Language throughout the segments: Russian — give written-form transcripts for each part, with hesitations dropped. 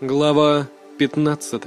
Глава 15.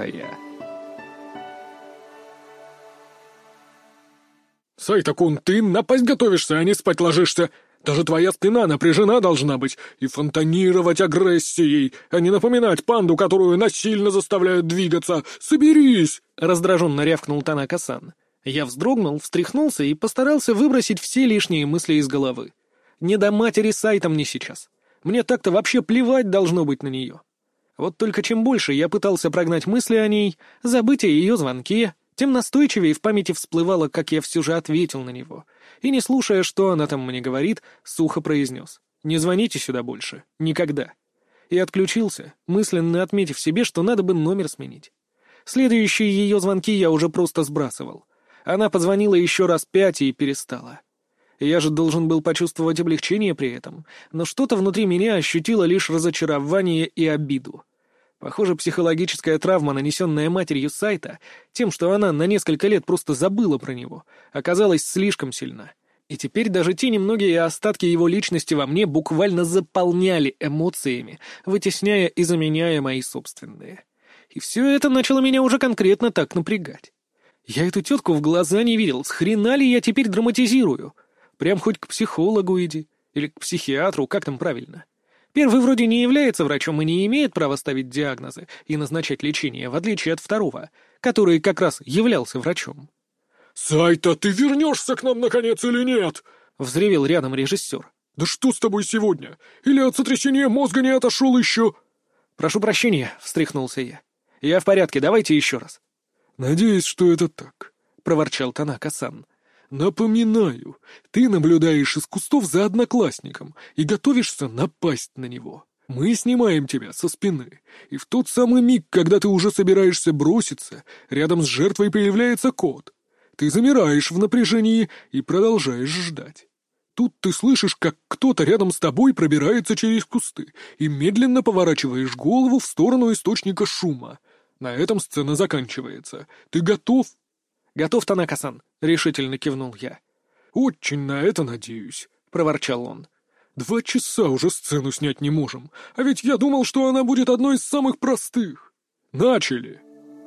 «Сайта-кун, ты напасть готовишься, а не спать ложишься. Даже твоя спина напряжена должна быть и фонтанировать агрессией, а не напоминать панду, которую насильно заставляют двигаться. Соберись!» — раздраженно рявкнул Танака-сан. Я вздрогнул, встряхнулся и постарался выбросить все лишние мысли из головы. Не до матери Сайта мне сейчас. Мне так-то вообще плевать должно быть на нее. Вот только чем больше я пытался прогнать мысли о ней, забыть о ее звонке, тем настойчивее в памяти всплывало, как я все же ответил на него. И, не слушая, что она там мне говорит, сухо произнес: «Не звоните сюда больше. Никогда». И отключился, мысленно отметив себе, что надо бы номер сменить. Следующие ее звонки я уже просто сбрасывал. Она позвонила еще раз 5 и перестала. Я же должен был почувствовать облегчение при этом, но что-то внутри меня ощутило лишь разочарование и обиду. Похоже, психологическая травма, нанесенная матерью Сайта, тем, что она на несколько лет просто забыла про него, оказалась слишком сильна. И теперь даже те немногие остатки его личности во мне буквально заполняли эмоциями, вытесняя и заменяя мои собственные. И все это начало меня уже конкретно так напрягать. Я эту тетку в глаза не видел, с хрена ли я теперь драматизирую? Прям хоть к психологу иди. Или к психиатру, как там правильно. Первый вроде не является врачом и не имеет права ставить диагнозы и назначать лечение, в отличие от второго, который как раз являлся врачом. «Сайта, ты вернешься к нам наконец или нет?» — взревел рядом режиссер. «Да что с тобой сегодня? Или от сотрясения мозга не отошел еще?» «Прошу прощения», — встряхнулся я. «Я в порядке, давайте еще раз». «Надеюсь, что это так», — проворчал Танака-сан. «Напоминаю, ты наблюдаешь из кустов за одноклассником и готовишься напасть на него. Мы снимаем тебя со спины, и в тот самый миг, когда ты уже собираешься броситься, рядом с жертвой появляется кот. Ты замираешь в напряжении и продолжаешь ждать. Тут ты слышишь, как кто-то рядом с тобой пробирается через кусты, и медленно поворачиваешь голову в сторону источника шума. На этом сцена заканчивается. Ты готов?» «Готов, Танака-сан», — решительно кивнул я. «Очень на это надеюсь», — проворчал он. 2 часа уже сцену снять не можем, а ведь я думал, что она будет одной из самых простых. Начали!»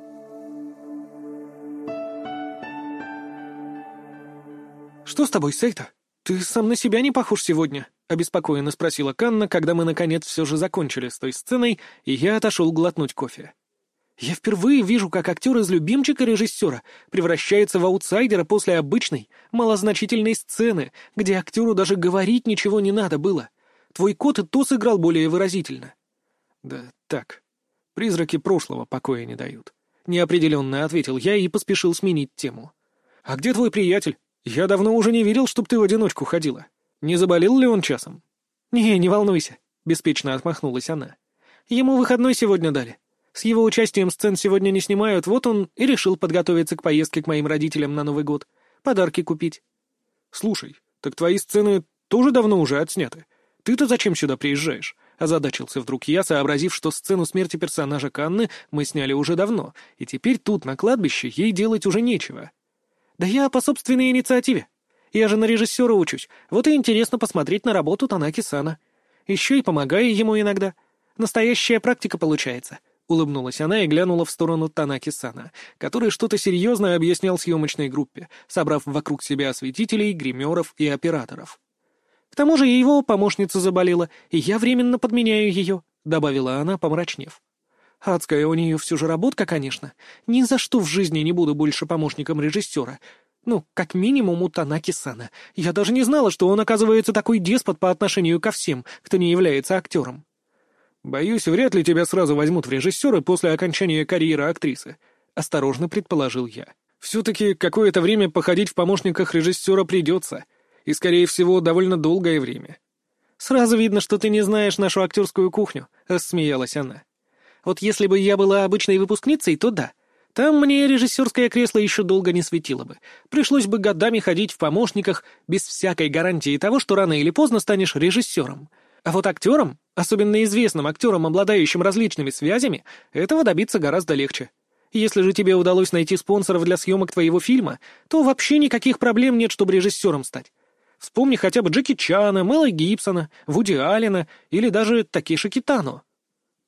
«Что с тобой, Сайта? Ты сам на себя не похож сегодня?» — обеспокоенно спросила Канна, когда мы, наконец, все же закончили с той сценой, и я отошел глотнуть кофе. «Я впервые вижу, как актер из любимчика режиссера превращается в аутсайдера после обычной, малозначительной сцены, где актеру даже говорить ничего не надо было. Твой кот и то сыграл более выразительно». «Да так, призраки прошлого покоя не дают», — неопределенно ответил я и поспешил сменить тему. «А где твой приятель? Я давно уже не видел, чтоб ты в одиночку ходила. Не заболел ли он часом?» Не волнуйся», — беспечно отмахнулась она. «Ему выходной сегодня дали. С его участием сцен сегодня не снимают, вот он и решил подготовиться к поездке к моим родителям на Новый год. Подарки купить». «Слушай, так твои сцены тоже давно уже отсняты. Ты-то зачем сюда приезжаешь?» — озадачился вдруг я, сообразив, что сцену смерти персонажа Канны мы сняли уже давно, и теперь тут, на кладбище, ей делать уже нечего. «Да я по собственной инициативе. Я же на режиссера учусь, вот и интересно посмотреть на работу Танаки-сана. Еще и помогаю ему иногда. Настоящая практика получается». Улыбнулась она и глянула в сторону Танаки-сана, который что-то серьезное объяснял съемочной группе, собрав вокруг себя осветителей, гримеров и операторов. «К тому же его помощница заболела, и я временно подменяю ее», — добавила она, помрачнев. «Адская у нее все же работка, конечно. Ни за что в жизни не буду больше помощником режиссера. Ну, как минимум у Танаки-сана. Я даже не знала, что он, оказывается, такой деспот по отношению ко всем, кто не является актером». «Боюсь, вряд ли тебя сразу возьмут в режиссеры после окончания карьеры актрисы», — осторожно предположил я. «Все-таки какое-то время походить в помощниках режиссера придется, и, скорее всего, довольно долгое время». «Сразу видно, что ты не знаешь нашу актерскую кухню», — рассмеялась она. «Вот если бы я была обычной выпускницей, то да. Там мне режиссерское кресло еще долго не светило бы. Пришлось бы годами ходить в помощниках без всякой гарантии того, что рано или поздно станешь режиссером. А вот актером, особенно известным актером, обладающим различными связями, этого добиться гораздо легче. Если же тебе удалось найти спонсоров для съемок твоего фильма, то вообще никаких проблем нет, чтобы режиссером стать. Вспомни хотя бы Джеки Чана, Мэла Гибсона, Вуди Аллена или даже Такеши Китано».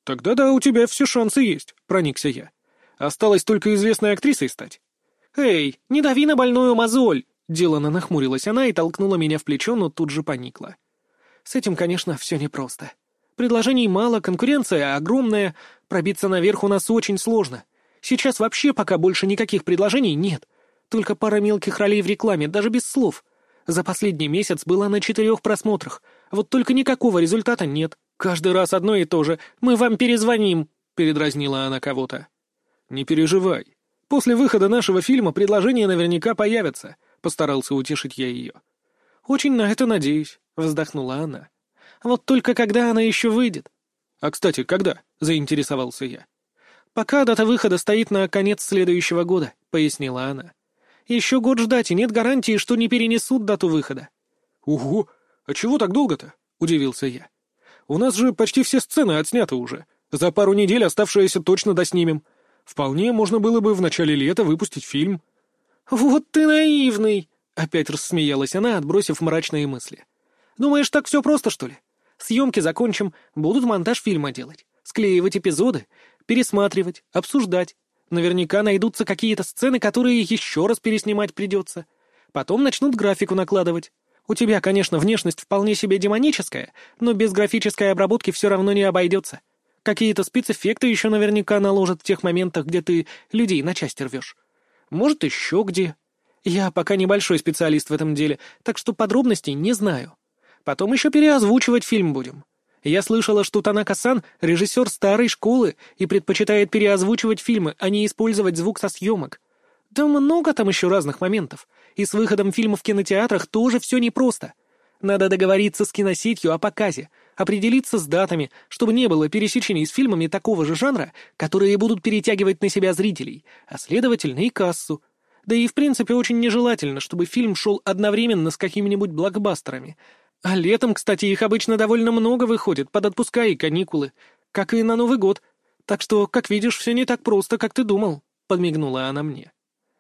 «Тогда да, у тебя все шансы есть», — проникся я. «Осталось только известной актрисой стать». «Эй, не дави на больную мозоль!» — делано нахмурилась она и толкнула меня в плечо, но тут же поникла. «С этим, конечно, все непросто. Предложений мало, конкуренция огромная, пробиться наверх у нас очень сложно. Сейчас вообще пока больше никаких предложений нет. Только пара мелких ролей в рекламе, даже без слов. За последний месяц была на 4 просмотрах. Вот только никакого результата нет. Каждый раз одно и то же. Мы вам перезвоним», — передразнила она кого-то. «Не переживай. После выхода нашего фильма предложения наверняка появятся», — постарался утешить я ее. «Очень на это надеюсь», — вздохнула она. «Вот только когда она еще выйдет?» «А, кстати, когда?» — заинтересовался я. «Пока дата выхода стоит на конец следующего года», — пояснила она. «Еще год ждать, и нет гарантии, что не перенесут дату выхода». «Ого! А чего так долго-то?» — удивился я. «У нас же почти все сцены отсняты уже. За пару недель оставшиеся точно доснимем. Вполне можно было бы в начале лета выпустить фильм». «Вот ты наивный!» — опять рассмеялась она, отбросив мрачные мысли. «Думаешь, так все просто, что ли? Съемки закончим, будут монтаж фильма делать, склеивать эпизоды, пересматривать, обсуждать. Наверняка найдутся какие-то сцены, которые еще раз переснимать придется. Потом начнут графику накладывать. У тебя, конечно, внешность вполне себе демоническая, но без графической обработки все равно не обойдется. Какие-то спецэффекты еще наверняка наложат в тех моментах, где ты людей на части рвешь. Может, еще где. Я пока небольшой специалист в этом деле, так что подробностей не знаю. Потом еще переозвучивать фильм будем. Я слышала, что Танака-сан — режиссер старой школы и предпочитает переозвучивать фильмы, а не использовать звук со съемок. Да много там еще разных моментов. И с выходом фильма в кинотеатрах тоже все непросто. Надо договориться с киносетью о показе, определиться с датами, чтобы не было пересечений с фильмами такого же жанра, которые будут перетягивать на себя зрителей, а следовательно и кассу. Да и в принципе очень нежелательно, чтобы фильм шел одновременно с какими-нибудь блокбастерами. А летом, кстати, их обычно довольно много выходит, под отпуска и каникулы, как и на Новый год. Так что, как видишь, все не так просто, как ты думал», — подмигнула она мне.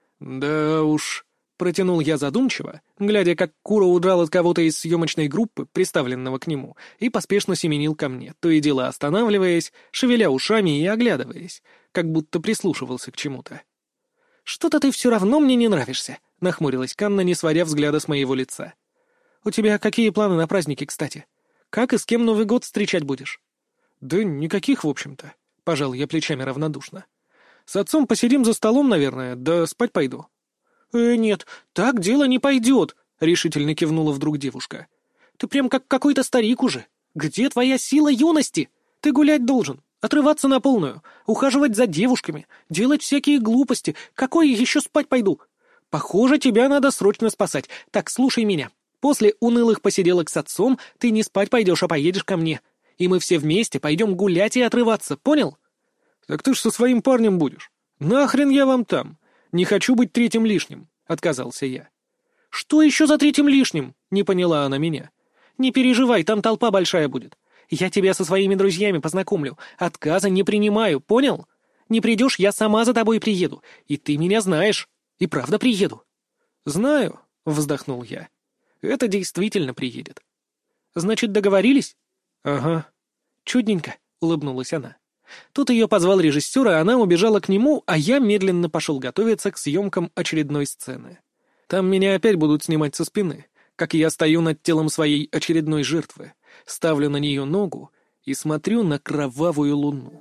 «Да уж», — протянул я задумчиво, глядя, как Куро удрал от кого-то из съемочной группы, приставленного к нему, и поспешно семенил ко мне, то и дело останавливаясь, шевеля ушами и оглядываясь, как будто прислушивался к чему-то. «Что-то ты все равно мне не нравишься», — нахмурилась Канна, не сводя взгляда с моего лица. «У тебя какие планы на праздники, кстати? Как и с кем Новый год встречать будешь?» «Да никаких, в общем-то», — пожал я плечами равнодушно. «С отцом посидим за столом, наверное, да спать пойду». Нет, так дело не пойдет», — решительно кивнула вдруг девушка. «Ты прям как какой-то старик уже. Где твоя сила юности? Ты гулять должен, отрываться на полную, ухаживать за девушками, делать всякие глупости. Какой еще спать пойду? Похоже, тебя надо срочно спасать. Так, слушай меня. После унылых посиделок с отцом ты не спать пойдешь, а поедешь ко мне. И мы все вместе пойдем гулять и отрываться, понял?» «Так ты ж со своим парнем будешь. Нахрен я вам там? Не хочу быть третьим лишним», — отказался я. «Что еще за третьим лишним?» — не поняла она меня. «Не переживай, там толпа большая будет. Я тебя со своими друзьями познакомлю. Отказа не принимаю, понял? Не придешь, я сама за тобой приеду. И ты меня знаешь. И правда приеду». «Знаю», — вздохнул я. «Это действительно приедет». «Значит, договорились?» «Ага». «Чудненько», — улыбнулась она. Тут ее позвал режиссер, и она убежала к нему, а я медленно пошел готовиться к съемкам очередной сцены. Там меня опять будут снимать со спины, как я стою над телом своей очередной жертвы, ставлю на нее ногу и смотрю на кровавую луну.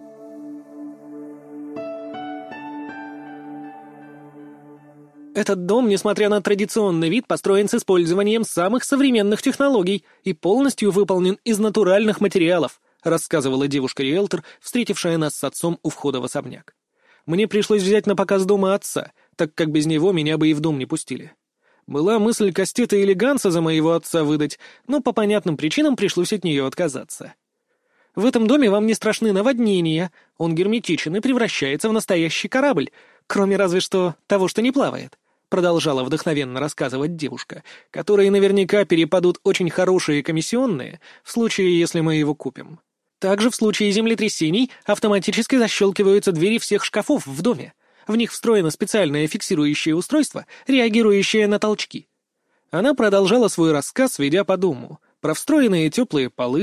«Этот дом, несмотря на традиционный вид, построен с использованием самых современных технологий и полностью выполнен из натуральных материалов», рассказывала девушка-риэлтор, встретившая нас с отцом у входа в особняк. «Мне пришлось взять на показ дома отца, так как без него меня бы и в дом не пустили. Была мысль Кастета или Ганса за моего отца выдать, но по понятным причинам пришлось от нее отказаться. В этом доме вам не страшны наводнения, он герметичен и превращается в настоящий корабль, кроме разве что того, что не плавает», продолжала вдохновенно рассказывать девушка, которой наверняка перепадут очень хорошие комиссионные в случае, если мы его купим. Также в случае землетрясений автоматически защелкиваются двери всех шкафов в доме. В них встроено специальное фиксирующее устройство, реагирующее на толчки. Она продолжала свой рассказ, ведя по дому, про встроенные теплые полы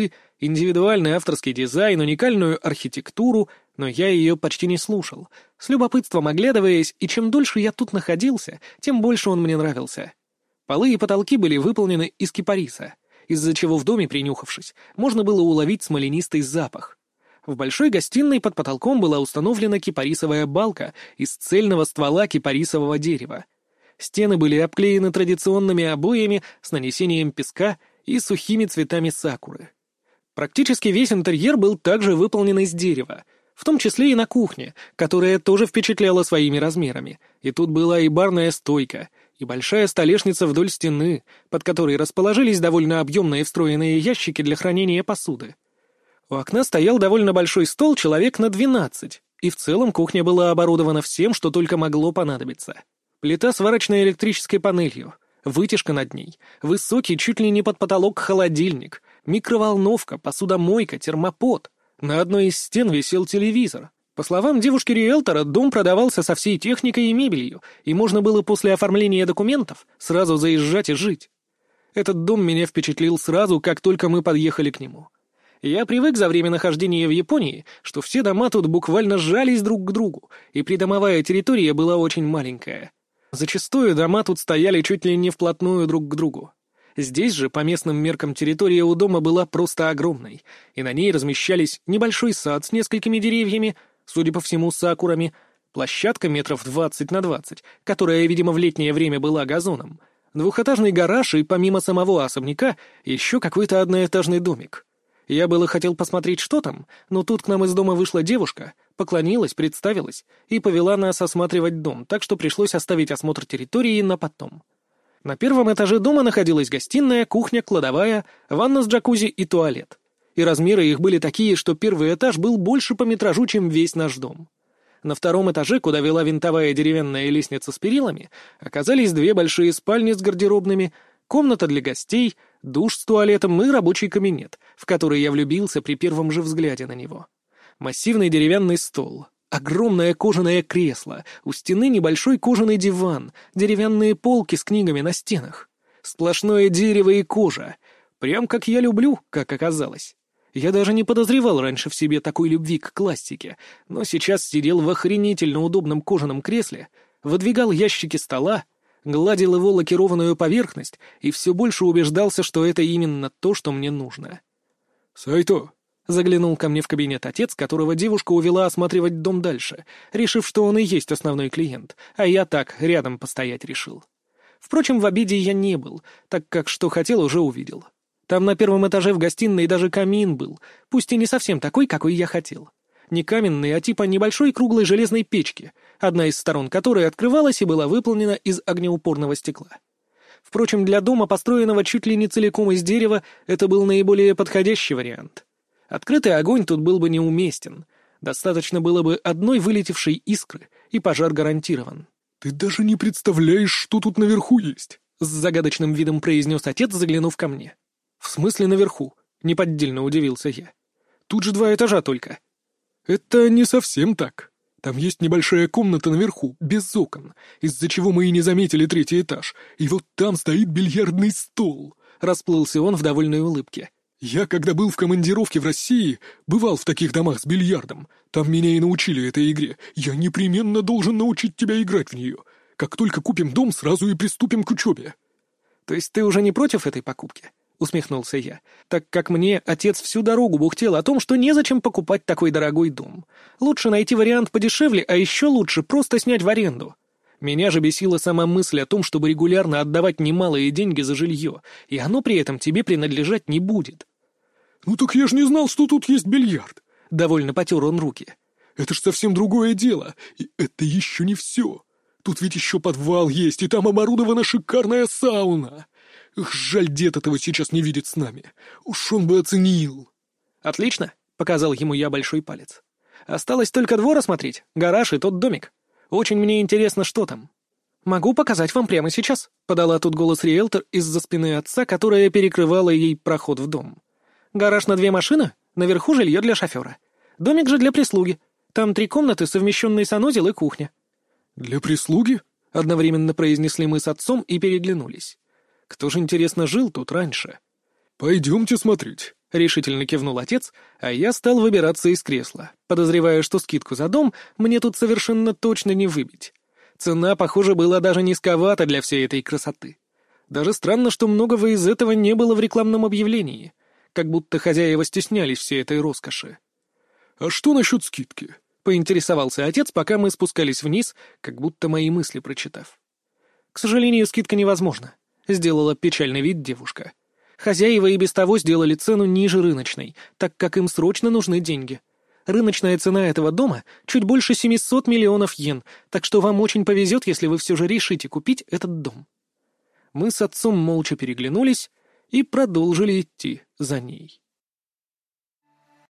Индивидуальный авторский дизайн, уникальную архитектуру, но я ее почти не слушал, с любопытством оглядываясь, и чем дольше я тут находился, тем больше он мне нравился. Полы и потолки были выполнены из кипариса, из-за чего в доме, принюхавшись, можно было уловить смоленистый запах. В большой гостиной под потолком была установлена кипарисовая балка из цельного ствола кипарисового дерева. Стены были обклеены традиционными обоями с нанесением песка и сухими цветами сакуры. Практически весь интерьер был также выполнен из дерева, в том числе и на кухне, которая тоже впечатляла своими размерами, и тут была и барная стойка, и большая столешница вдоль стены, под которой расположились довольно объемные встроенные ящики для хранения посуды. У окна стоял довольно большой стол человек на 12, и в целом кухня была оборудована всем, что только могло понадобиться. Плита с варочной электрической панелью, вытяжка над ней, высокий чуть ли не под потолок холодильник, микроволновка, посудомойка, термопод. На одной из стен висел телевизор. По словам девушки-риэлтора, дом продавался со всей техникой и мебелью, и можно было после оформления документов сразу заезжать и жить. Этот дом меня впечатлил сразу, как только мы подъехали к нему. Я привык за время нахождения в Японии, что все дома тут буквально сжались друг к другу, и придомовая территория была очень маленькая. Зачастую дома тут стояли чуть ли не вплотную друг к другу. Здесь же, по местным меркам, территория у дома была просто огромной, и на ней размещались небольшой сад с несколькими деревьями, судя по всему, сакурами, площадка метров 20 на 20, которая, видимо, в летнее время была газоном, двухэтажный гараж и, помимо самого особняка, еще какой-то одноэтажный домик. Я было хотел посмотреть, что там, но тут к нам из дома вышла девушка, поклонилась, представилась и повела нас осматривать дом, так что пришлось оставить осмотр территории на потом. На первом этаже дома находилась гостиная, кухня, кладовая, ванна с джакузи и туалет. И размеры их были такие, что первый этаж был больше по метражу, чем весь наш дом. На втором этаже, куда вела винтовая деревянная лестница с перилами, оказались две большие спальни с гардеробными, комната для гостей, душ с туалетом и рабочий кабинет, в который я влюбился при первом же взгляде на него. Массивный деревянный стол, огромное кожаное кресло, у стены небольшой кожаный диван, деревянные полки с книгами на стенах. Сплошное дерево и кожа. Прям как я люблю, как оказалось. Я даже не подозревал раньше в себе такой любви к классике, но сейчас сидел в охренительно удобном кожаном кресле, выдвигал ящики стола, гладил его лакированную поверхность и все больше убеждался, что это именно то, что мне нужно. «Сайто!» — заглянул ко мне в кабинет отец, которого девушка увела осматривать дом дальше, решив, что он и есть основной клиент, а я так, рядом постоять решил. Впрочем, в обиде я не был, так как что хотел, уже увидел. Там на первом этаже в гостиной даже камин был, пусть и не совсем такой, какой я хотел. Не каменный, а типа небольшой круглой железной печки, одна из сторон которой открывалась и была выполнена из огнеупорного стекла. Впрочем, для дома, построенного чуть ли не целиком из дерева, это был наиболее подходящий вариант. Открытый огонь тут был бы неуместен. Достаточно было бы одной вылетевшей искры, и пожар гарантирован. «Ты даже не представляешь, что тут наверху есть!» — с загадочным видом произнес отец, заглянув ко мне. «В смысле наверху?» — неподдельно удивился я. «Тут же 2 этажа только». «Это не совсем так. Там есть небольшая комната наверху, без окон, из-за чего мы и не заметили 3-й этаж, и вот там стоит бильярдный стол», — расплылся он в довольной улыбке. «Я, когда был в командировке в России, бывал в таких домах с бильярдом. Там меня и научили этой игре. Я непременно должен научить тебя играть в нее. Как только купим дом, сразу и приступим к учебе». «То есть ты уже не против этой покупки?» — усмехнулся я, так как мне отец всю дорогу бухтел о том, что незачем покупать такой дорогой дом. Лучше найти вариант подешевле, а еще лучше просто снять в аренду. Меня же бесила сама мысль о том, чтобы регулярно отдавать немалые деньги за жилье, и оно при этом тебе принадлежать не будет. «Ну так я ж не знал, что тут есть бильярд», — довольно потер он руки. «Это ж совсем другое дело, и это еще не все. Тут ведь еще подвал есть, и там оборудована шикарная сауна. Эх, жаль, дед этого сейчас не видит с нами. Уж он бы оценил». «Отлично», — показал ему я большой палец. «Осталось только двор осмотреть, гараж и тот домик. Очень мне интересно, что там». «Могу показать вам прямо сейчас», — подала тут голос риэлтор из-за спины отца, которая перекрывала ей проход в дом. «Гараж на 2 машины, наверху жилье для шофера. Домик же для прислуги. Там 3 комнаты, совмещенный санузел и кухня». «Для прислуги?» — одновременно произнесли мы с отцом и переглянулись. Кто же, интересно, жил тут раньше? «Пойдемте смотреть», — — решительно кивнул отец, а я стал выбираться из кресла, подозревая, что скидку за дом мне тут совершенно точно не выбить. Цена, похоже, была даже низковата для всей этой красоты. Даже странно, что многого из этого не было в рекламном объявлении, как будто хозяева стеснялись всей этой роскоши. «А что насчет скидки?» — поинтересовался отец, пока мы спускались вниз, как будто мои мысли прочитав. «К сожалению, скидка невозможна», — сделала печальный вид девушка. «Хозяева и без того сделали цену ниже рыночной, так как им срочно нужны деньги. Рыночная цена этого дома чуть больше 700 миллионов йен, так что вам очень повезет, если вы все же решите купить этот дом». Мы с отцом молча переглянулись и продолжили идти за ней.